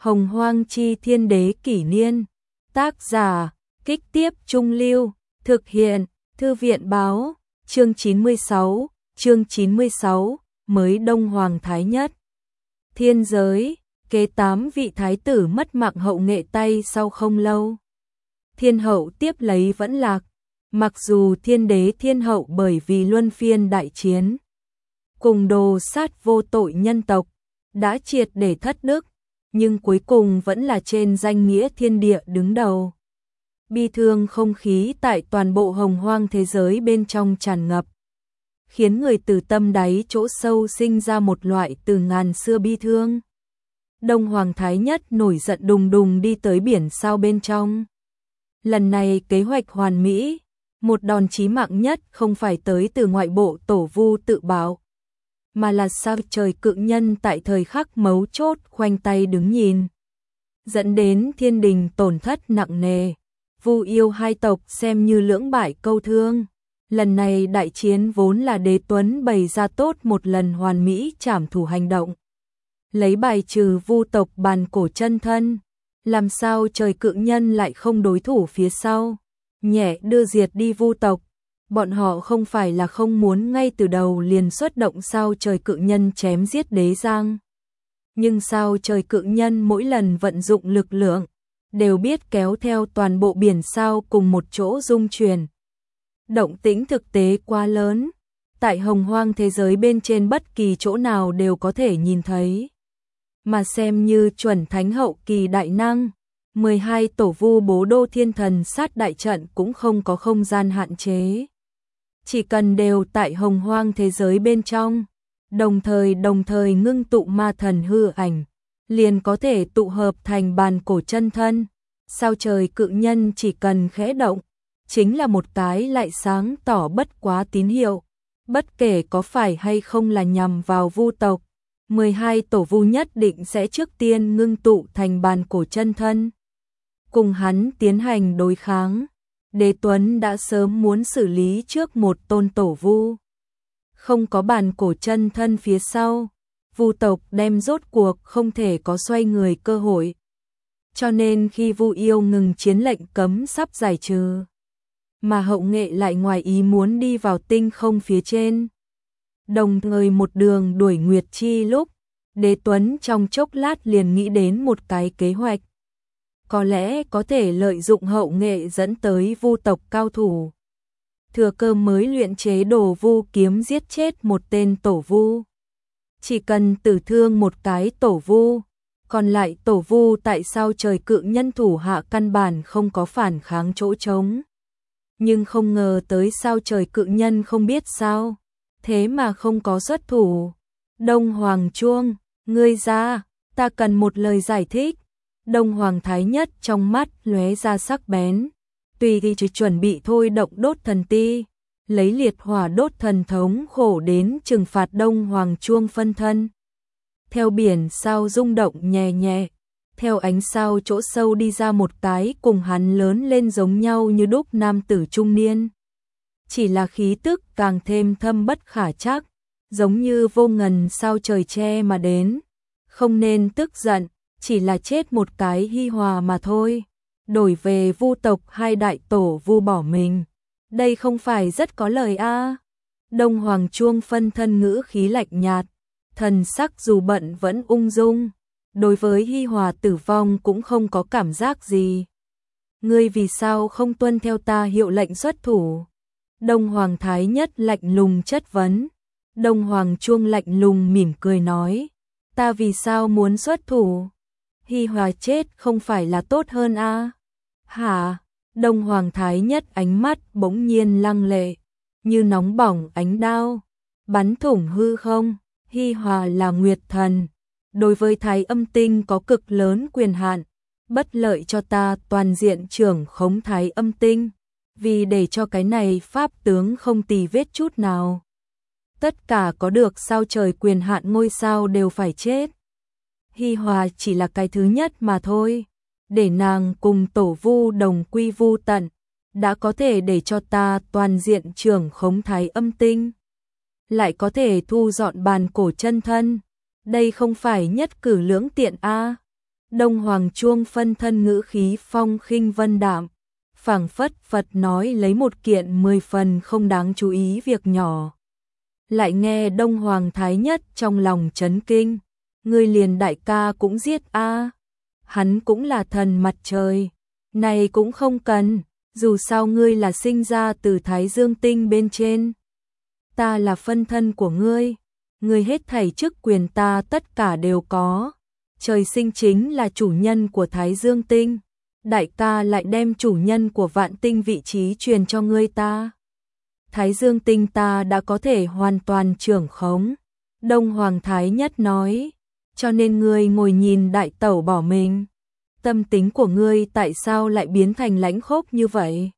Hồng Hoang chi thiên đế kỷ niên. Tác giả, Kích Tiếp Trung Lưu. Thực hiện, Thư viện Báo. Chương 96, mới Đông Hoàng Thái Nhất. Thiên giới, kế 8 vị thái tử mất mạng hậu nghệ tay sau không lâu. Thiên hậu tiếp lấy vẫn lạc. Mặc dù thiên đế thiên hậu bởi vì luân phiên đại chiến, cùng đồ sát vô tội nhân tộc, đã triệt để thất đức, nhưng cuối cùng vẫn là trên danh nghĩa thiên địa đứng đầu. Bi thương không khí tại toàn bộ hồng hoang thế giới bên trong tràn ngập, khiến người từ tâm đáy chỗ sâu sinh ra một loại từ ngàn xưa bi thương. Đông Hoàng Thái Nhất nổi giận đùng đùng đi tới biển sao bên trong. Lần này kế hoạch hoàn mỹ, một đòn chí mạng nhất không phải tới từ ngoại bộ tổ vu tự bảo, mà là sao trời cự nhân tại thời khắc mấu chốt khoanh tay đứng nhìn, dẫn đến thiên đình tổn thất nặng nề. Vu yêu hai tộc xem như lưỡng bại câu thương. Lần này đại chiến vốn là Đế Tuấn bày ra tốt một lần hoàn mỹ trảm thủ hành động, lấy bài trừ vu tộc bàn cổ chân thân. Làm sao trời cự nhân lại không đối thủ phía sau, nhẹ đưa diệt đi vu tộc. Bọn họ không phải là không muốn ngay từ đầu liền xuất động sao trời cự nhân chém giết Đế Giang. Nhưng sao trời cự nhân mỗi lần vận dụng lực lượng, đều biết kéo theo toàn bộ biển sao cùng một chỗ rung chuyển. Động tĩnh thực tế quá lớn, tại hồng hoang thế giới bên trên bất kỳ chỗ nào đều có thể nhìn thấy. Mà xem như chuẩn thánh hậu kỳ đại năng, 12 tổ vu bố đô thiên thần sát đại trận cũng không có không gian hạn chế. Chỉ cần đều tại hồng hoang thế giới bên trong, đồng thời ngưng tụ ma thần hư ảnh, liền có thể tụ hợp thành bàn cổ chân thân. Sao trời cự nhân chỉ cần khẽ động, chính là một cái lại sáng tỏ bất quá tín hiệu, bất kể có phải hay không là nhằm vào vu tộc, 12 tổ vu nhất định sẽ trước tiên ngưng tụ thành bàn cổ chân thân, cùng hắn tiến hành đối kháng. Đế Tuấn đã sớm muốn xử lý trước một tôn tổ vu, không có bàn cổ chân thân phía sau, vu tộc đem rốt cuộc không thể có xoay người cơ hội. Cho nên khi vu yêu ngừng chiến lệnh cấm sắp giải trừ, mà hậu nghệ lại ngoài ý muốn đi vào tinh không phía trên, đồng thời một đường đuổi Nguyệt Chi lúc, Đế Tuấn trong chốc lát liền nghĩ đến một cái kế hoạch. Có lẽ có thể lợi dụng hậu nghệ dẫn tới vu tộc cao thủ, thừa cơ mới luyện chế đồ vu kiếm giết chết một tên tổ vu. Chỉ cần tử thương một cái tổ vu, còn lại tổ vu tại sao trời cự nhân thủ hạ căn bản không có phản kháng chỗ trống. Nhưng không ngờ tới sao trời cự nhân không biết sao, thế mà không có xuất thủ. Đông Hoàng Chuông, ngươi ra, ta cần một lời giải thích. Đông Hoàng Thái Nhất trong mắt lóe ra sắc bén, tùy thì chỉ chuẩn bị thôi động đốt thần ti, lấy liệt hỏa đốt thần thống khổ đến trừng phạt Đông Hoàng Chuông phân thân. Theo biển sao rung động nhẹ nhẹ, theo ánh sao chỗ sâu đi ra một cái cùng hắn lớn lên giống nhau như đúc nam tử trung niên. Chỉ là khí tức càng thêm thâm bất khả trắc, giống như vô ngần sao trời che mà đến. Không nên tức giận, chỉ là chết một cái hi hòa mà thôi. Đổi về vu tộc hai đại tổ vu bỏ mình, đây không phải rất có lời a? Đông Hoàng Chuông phân thân ngữ khí lạnh nhạt, thần sắc dù bận vẫn ung dung, đối với hi hòa tử vong cũng không có cảm giác gì. Ngươi vì sao không tuân theo ta hiệu lệnh xuất thủ? Đông Hoàng Thái Nhất lạnh lùng chất vấn. Đông Hoàng Chuông lạnh lùng mỉm cười nói, ta vì sao muốn xuất thủ? Hi hòa chết không phải là tốt hơn a? Hả? Đông Hoàng Thái Nhất ánh mắt bỗng nhiên lăng lệ, như nóng bỏng ánh đao, bắn thủng hư không. Hi hòa là nguyệt thần, đối với Thái Âm Tinh có cực lớn quyền hạn, bất lợi cho ta toàn diện trưởng khống Thái Âm Tinh, vì để cho cái này pháp tướng không tì vết chút nào. Tất cả có được sao trời quyền hạn ngôi sao đều phải chết. Hi hòa chỉ là cái thứ nhất mà thôi, để nàng cùng tổ vu đồng quy vu tận, đã có thể để cho ta toàn diện trưởng khống Thái Âm Tinh, lại có thể thu dọn bàn cổ chân thân, đây không phải nhất cử lưỡng tiện a? Đông Hoàng Chuông phân thân ngữ khí phong khinh vân đạm, phảng phất Phật nói lấy một kiện 10 phần không đáng chú ý việc nhỏ. Lại nghe Đông Hoàng Thái Nhất trong lòng chấn kinh, ngươi liền đại ca cũng giết a? Hắn cũng là thần mặt trời, này cũng không cần, dù sao ngươi là sinh ra từ Thái Dương tinh bên trên. Ta là phân thân của ngươi hết thảy chức quyền ta tất cả đều có. Trời sinh chính là chủ nhân của Thái Dương tinh, đại ca lại đem chủ nhân của Vạn tinh vị trí truyền cho ngươi ta. Thái Dương tinh ta đã có thể hoàn toàn trưởng khống. Đông Hoàng Thái Nhất nói, cho nên ngươi ngồi nhìn đại tẩu bỏ mình. Tâm tính của ngươi tại sao lại biến thành lãnh khốc như vậy?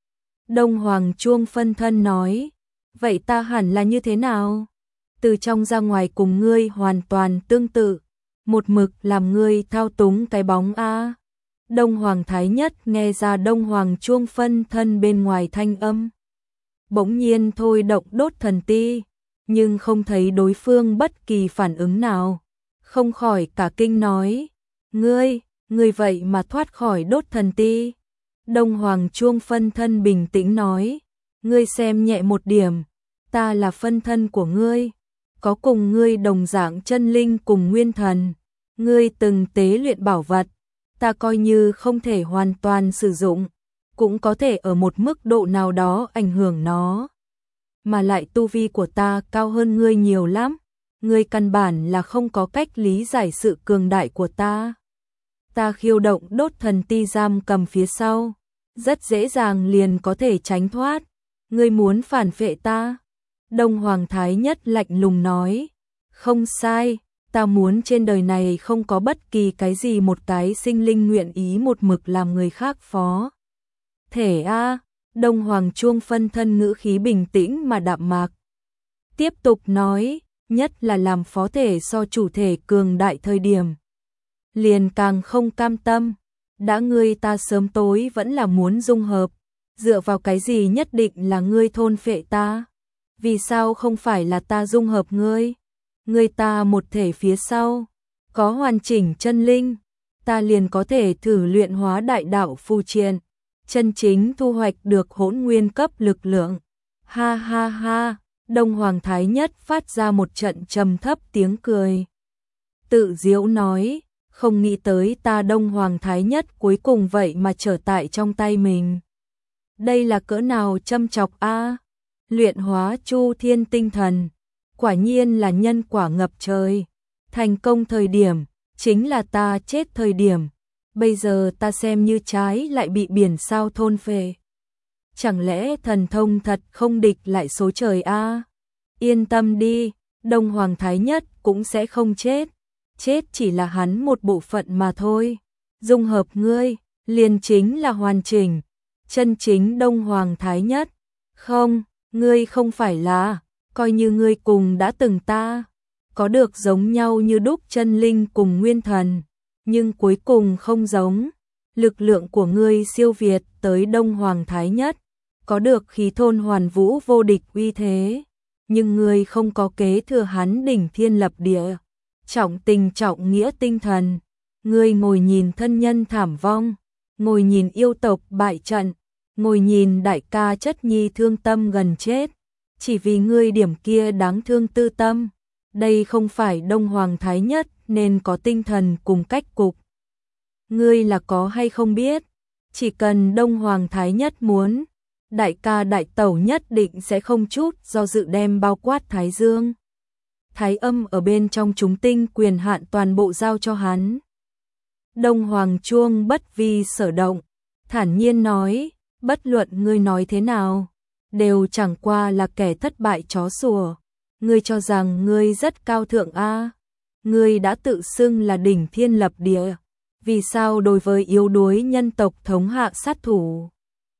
Đông Hoàng Chuông phân thân nói, vậy ta hẳn là như thế nào? Từ trong ra ngoài cùng ngươi hoàn toàn tương tự, một mực làm ngươi thao túng cái bóng a. Đông Hoàng Thái Nhất nghe ra Đông Hoàng Chuông phân thân bên ngoài thanh âm, bỗng nhiên thôi động đốt thần ti, nhưng không thấy đối phương bất kỳ phản ứng nào, không khỏi cả kinh nói, ngươi vậy mà thoát khỏi đốt thần ti. Đông Hoàng Chuông phân thân bình tĩnh nói, ngươi xem nhẹ một điểm, ta là phân thân của ngươi, có cùng ngươi đồng dạng chân linh cùng nguyên thần, ngươi từng tế luyện bảo vật, ta coi như không thể hoàn toàn sử dụng, cũng có thể ở một mức độ nào đó ảnh hưởng nó. Mà lại tu vi của ta cao hơn ngươi nhiều lắm, ngươi căn bản là không có cách lý giải sự cường đại của ta. Ta khiêu động đốt thần ti giam cầm phía sau, rất dễ dàng liền có thể tránh thoát. Ngươi muốn phản phệ ta? Đông Hoàng Thái Nhất lạnh lùng nói, không sai, ta muốn trên đời này không có bất kỳ cái gì một cái sinh linh nguyện ý một mực làm người khác phó thể a. Đông Hoàng Chuông phân thân ngữ khí bình tĩnh mà đạm mạc, tiếp tục nói, nhất là làm phó thể so chủ thể cường đại thời điểm, liền càng không cam tâm. Đã ngươi ta sớm tối vẫn là muốn dung hợp, dựa vào cái gì nhất định là ngươi thôn phệ ta? Vì sao không phải là ta dung hợp ngươi? Ngươi ta một thể phía sau, có hoàn chỉnh chân linh, ta liền có thể thử luyện hóa đại đạo phù triện, chân chính thu hoạch được hỗn nguyên cấp lực lượng. Ha ha ha, Đông Hoàng Thái Nhất phát ra một trận trầm thấp tiếng cười. Tự giễu nói, không nghĩ tới ta Đông Hoàng Thái Nhất cuối cùng vậy mà trở tại trong tay mình. Đây là cỡ nào châm chọc a? Luyện hóa Chu Thiên tinh thần, quả nhiên là nhân quả ngập trời. Thành công thời điểm, chính là ta chết thời điểm. Bây giờ ta xem như trái lại bị biển sao thôn phệ. Chẳng lẽ thần thông thật không địch lại số trời a? Yên tâm đi, Đông Hoàng Thái Nhất cũng sẽ không chết. Chết chỉ là hắn một bộ phận mà thôi. Dung hợp ngươi, liền chính là hoàn chỉnh, chân chính Đông Hoàng Thái Nhất. Không, ngươi không phải là, coi như ngươi cùng đã từng ta, có được giống nhau như đúc chân linh cùng nguyên thần, nhưng cuối cùng không giống. Lực lượng của ngươi siêu việt tới Đông Hoàng Thái Nhất, có được khí thôn hoàn vũ vô địch uy thế, nhưng ngươi không có kế thừa hắn đỉnh thiên lập địa, trọng tình trọng nghĩa tinh thần. Ngươi ngồi nhìn thân nhân thảm vong, ngồi nhìn yêu tộc bại trận, ngồi nhìn đại ca chất nhi thương tâm gần chết, chỉ vì ngươi điểm kia đáng thương tư tâm. Đây không phải Đông Hoàng Thái Nhất nên có tinh thần cùng cách cục. Ngươi là có hay không biết, chỉ cần Đông Hoàng Thái Nhất muốn, đại ca đại tẩu nhất định sẽ không chút do dự đem bao quát Thái Dương, Thái Âm ở bên trong chúng tinh quyền hạn toàn bộ giao cho hắn. Đông Hoàng Chuông bất vi sở động, thản nhiên nói, bất luận ngươi nói thế nào, đều chẳng qua là kẻ thất bại chó sủa. Ngươi cho rằng ngươi rất cao thượng a? Ngươi đã tự xưng là đỉnh thiên lập địa, vì sao đối với yếu đuối nhân tộc thống hạ sát thủ?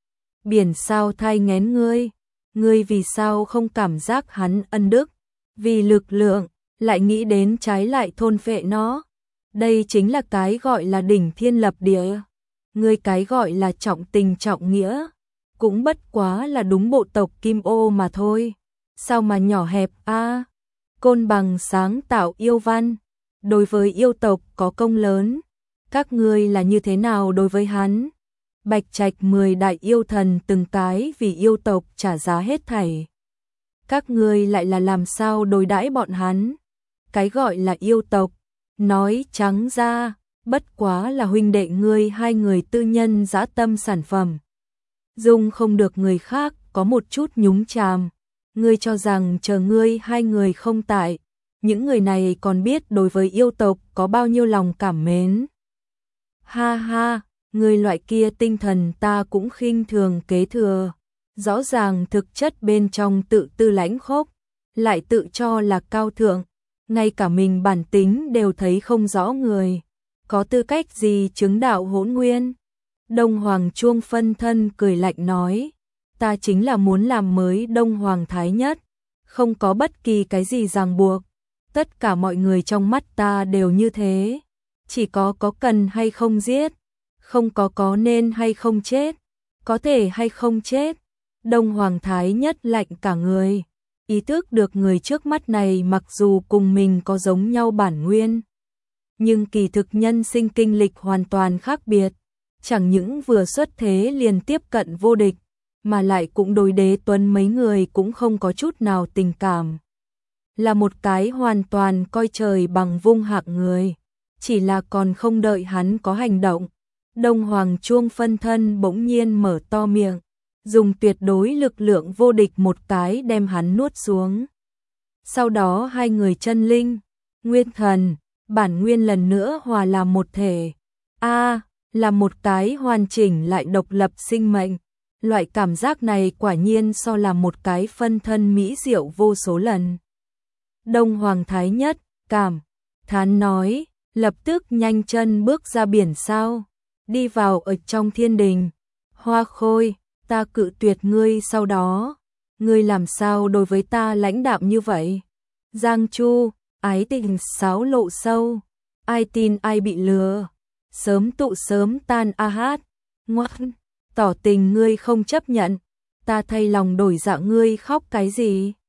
Biển sao thai nghén ngươi, ngươi vì sao không cảm giác hắn ân đức, vì lực lượng lại nghĩ đến trái lại thôn phệ nó? Đây chính là cái gọi là đỉnh thiên lập địa. Ngươi cái gọi là trọng tình trọng nghĩa, cũng bất quá là đúng bộ tộc Kim Ô mà thôi. Sao mà nhỏ hẹp a? Côn Bằng sáng tạo yêu văn, đối với yêu tộc có công lớn, Các ngươi là như thế nào đối với hắn? Bạch Trạch 10 đại yêu thần từng cái vì yêu tộc trả giá hết thảy. Các ngươi lại là làm sao đối đãi bọn hắn? Cái gọi là yêu tộc, nói trắng ra, bất quá là huynh đệ ngươi hai người tư nhân dã tâm sản phẩm. Dung không được người khác có một chút nhúng chàm. Ngươi cho rằng chờ ngươi hai người không tại, những người này còn biết đối với yêu tộc có bao nhiêu lòng cảm mến. Ha ha, người loại kia tinh thần ta cũng khinh thường kế thừa. Rõ ràng thực chất bên trong tự tư lãnh khốc, lại tự cho là cao thượng, ngay cả mình bản tính đều thấy không rõ người. Có tư cách gì chứng đạo hỗn nguyên? Đông Hoàng Chuông phân thân cười lạnh nói, ta chính là muốn làm mới Đông Hoàng Thái Nhất, không có bất kỳ cái gì ràng buộc. Tất cả mọi người trong mắt ta đều như thế, chỉ có cần hay không giết, không có nên hay không chết, có thể hay không chết. Đông Hoàng Thái Nhất lạnh cả người, ý thức được người trước mắt này mặc dù cùng mình có giống nhau bản nguyên, nhưng kỳ thực nhân sinh kinh lịch hoàn toàn khác biệt, chẳng những vừa xuất thế liền tiếp cận vô địch, mà lại cũng đối Đế Tuấn mấy người cũng không có chút nào tình cảm. Là một cái hoàn toàn coi trời bằng vung hạng người, chỉ là còn không đợi hắn có hành động. Đông Hoàng Chuông phân thân bỗng nhiên mở to miệng, dùng tuyệt đối lực lượng vô địch một cái đem hắn nuốt xuống. Sau đó hai người chân linh, nguyên thần, bản nguyên lần nữa hòa làm một thể. Là một cái hoàn chỉnh lại độc lập sinh mệnh. Loại cảm giác này quả nhiên so là một cái phân thân mỹ diệu vô số lần. Đông Hoàng Thái Nhất cảm thán nói, lập tức nhanh chân bước ra biển sao, đi vào ở trong thiên đình. Hoa Khôi, ta cự tuyệt ngươi sau đó, ngươi làm sao đối với ta lãnh đạm như vậy? Giang Chu, ái tình xáo lộ sâu, ai tin ai bị lừa, sớm tụ sớm tan a hát, ngoan, tỏ tình ngươi không chấp nhận, ta thay lòng đổi dạ ngươi khóc cái gì?